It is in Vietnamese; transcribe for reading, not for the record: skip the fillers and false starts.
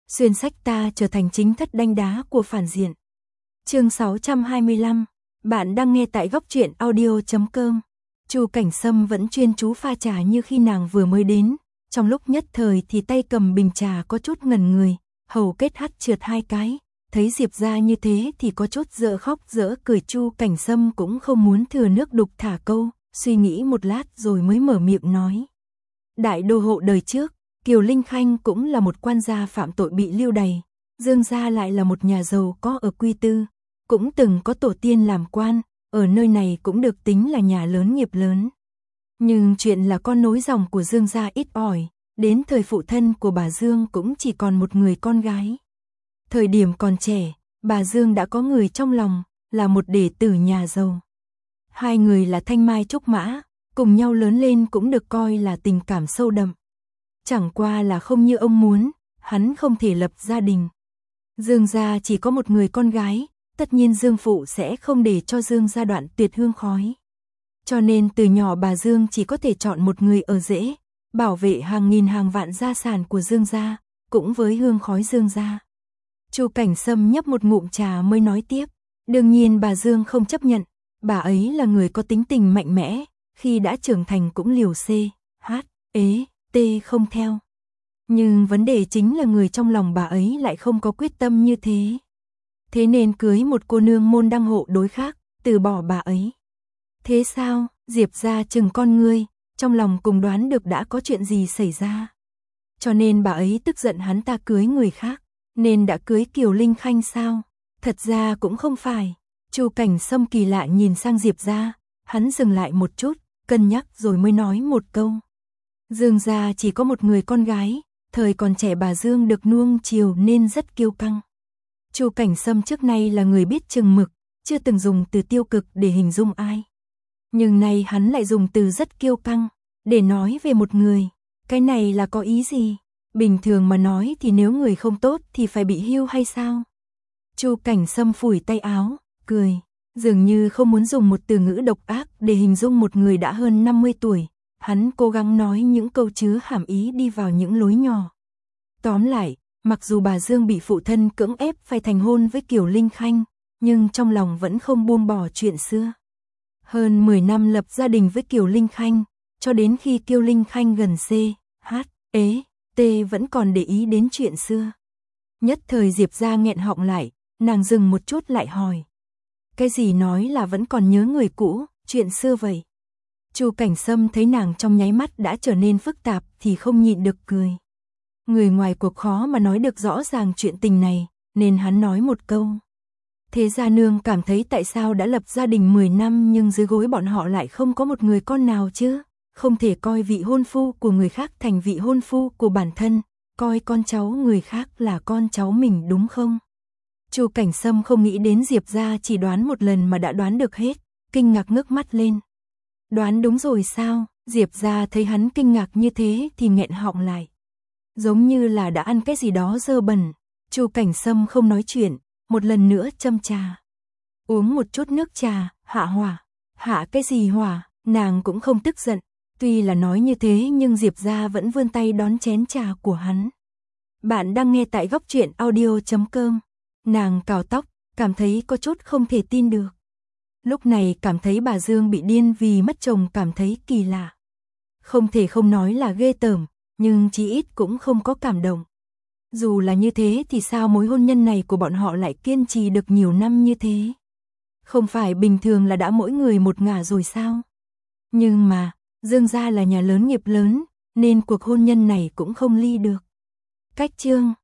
xuyên sách ta trở thành chính thất đanh đá của phản diện. Chương 625, bạn đang nghe tại góc truyện audio.com. Chu Cảnh Sâm vẫn chuyên chú pha trà như khi nàng vừa mới đến, trong lúc nhất thời thì tay cầm bình trà có chút ngẩn người, hầu kết hắt trượt hai cái, thấy Diệp gia như thế thì có chút dở khóc dở cười. Chu Cảnh Sâm cũng không muốn thừa nước đục thả câu, suy nghĩ một lát rồi mới mở miệng nói. Đại đô hộ đời trước, Kiều Linh Khanh cũng là một quan gia phạm tội bị lưu đày, Dương gia lại là một nhà giàu có ở Quy Tư, cũng từng có tổ tiên làm quan, ở nơi này cũng được tính là nhà lớn nghiệp lớn. Nhưng chuyện là con nối dòng của Dương gia ít ỏi, đến thời phụ thân của bà Dương cũng chỉ còn một người con gái. Thời điểm còn trẻ, bà Dương đã có người trong lòng, là một đệ tử nhà giàu. Hai người là thanh mai trúc mã, cùng nhau lớn lên cũng được coi là tình cảm sâu đậm. Chẳng qua là không như ông muốn, hắn không thể lập gia đình. Dương gia chỉ có một người con gái, tất nhiên Dương phụ sẽ không để cho Dương gia đoạn tuyệt hương khói. Cho nên từ nhỏ bà Dương chỉ có thể chọn một người ở rễ, bảo vệ hàng nghìn hàng vạn gia sản của Dương gia, cũng với hương khói Dương gia. Chu Cảnh Sâm nhấp một ngụm trà mới nói tiếp, đương nhiên bà Dương không chấp nhận, bà ấy là người có tính tình mạnh mẽ, khi đã trưởng thành cũng liều CHT không theo. Nhưng vấn đề chính là người trong lòng bà ấy lại không có quyết tâm như thế. Thế nên cưới một cô nương môn đăng hộ đối khác, từ bỏ bà ấy. Thế sao? Diệp gia chừng con ngươi, trong lòng cùng đoán được đã có chuyện gì xảy ra. Cho nên bà ấy tức giận hắn ta cưới người khác, nên đã cưới Kiều Linh Khanh sao? Thật ra cũng không phải. Chu Cảnh Sâm kỳ lạ nhìn sang Diệp gia, hắn dừng lại một chút, cân nhắc rồi mới nói một câu. Dương gia chỉ có một người con gái, thời còn trẻ bà Dương được nuông chiều nên rất kiêu căng. Chu Cảnh Sâm trước nay là người biết chừng mực, chưa từng dùng từ tiêu cực để hình dung ai. Nhưng nay hắn lại dùng từ rất kiêu căng, để nói về một người. Cái này là có ý gì? Bình thường mà nói thì nếu người không tốt thì phải bị hưu hay sao? Chu Cảnh Sâm phủi tay áo, cười, dường như không muốn dùng một từ ngữ độc ác để hình dung một người đã hơn 50 tuổi. Hắn cố gắng nói những câu chứa hàm ý đi vào những lối nhỏ. Tóm lại, mặc dù bà Dương bị phụ thân cưỡng ép phải thành hôn với Kiều Linh Khanh, nhưng trong lòng vẫn không buông bỏ chuyện xưa. Hơn 10 năm lập gia đình với Kiều Linh Khanh, cho đến khi Kiều Linh Khanh gần CHT vẫn còn để ý đến chuyện xưa. Nhất thời Diệp gia nghẹn họng lại, nàng dừng một chút lại hỏi. Cái gì nói là vẫn còn nhớ người cũ, chuyện xưa vậy? Chu Cảnh Sâm thấy nàng trong nháy mắt đã trở nên phức tạp thì không nhịn được cười. Người ngoài cuộc khó mà nói được rõ ràng chuyện tình này, nên hắn nói một câu. Thế gia nương cảm thấy tại sao đã lập gia đình 10 năm nhưng dưới gối bọn họ lại không có một người con nào chứ? Không thể coi vị hôn phu của người khác thành vị hôn phu của bản thân, coi con cháu người khác là con cháu mình đúng không? Chu Cảnh Sâm không nghĩ đến Diệp gia chỉ đoán một lần mà đã đoán được hết, kinh ngạc ngước mắt lên. Đoán đúng rồi sao? Diệp gia thấy hắn kinh ngạc như thế thì nghẹn họng lại. Giống như là đã ăn cái gì đó dơ bẩn. Chu Cảnh Sâm không nói chuyện, một lần nữa châm trà. Uống một chút nước trà, hạ hỏa. Hạ cái gì hỏa? Nàng cũng không tức giận. Tuy là nói như thế nhưng Diệp gia vẫn vươn tay đón chén trà của hắn. Bạn đang nghe tại góc truyện audio.com. Nàng cào tóc, cảm thấy có chút không thể tin được. Lúc này cảm thấy bà Dương bị điên vì mất chồng cảm thấy kỳ lạ. Không thể không nói là ghê tởm, nhưng chí ít cũng không có cảm động. Dù là như thế thì sao mối hôn nhân này của bọn họ lại kiên trì được nhiều năm như thế? Không phải bình thường là đã mỗi người một ngả rồi sao? Nhưng mà, Dương gia là nhà lớn nghiệp lớn, nên cuộc hôn nhân này cũng không ly được. Cách chương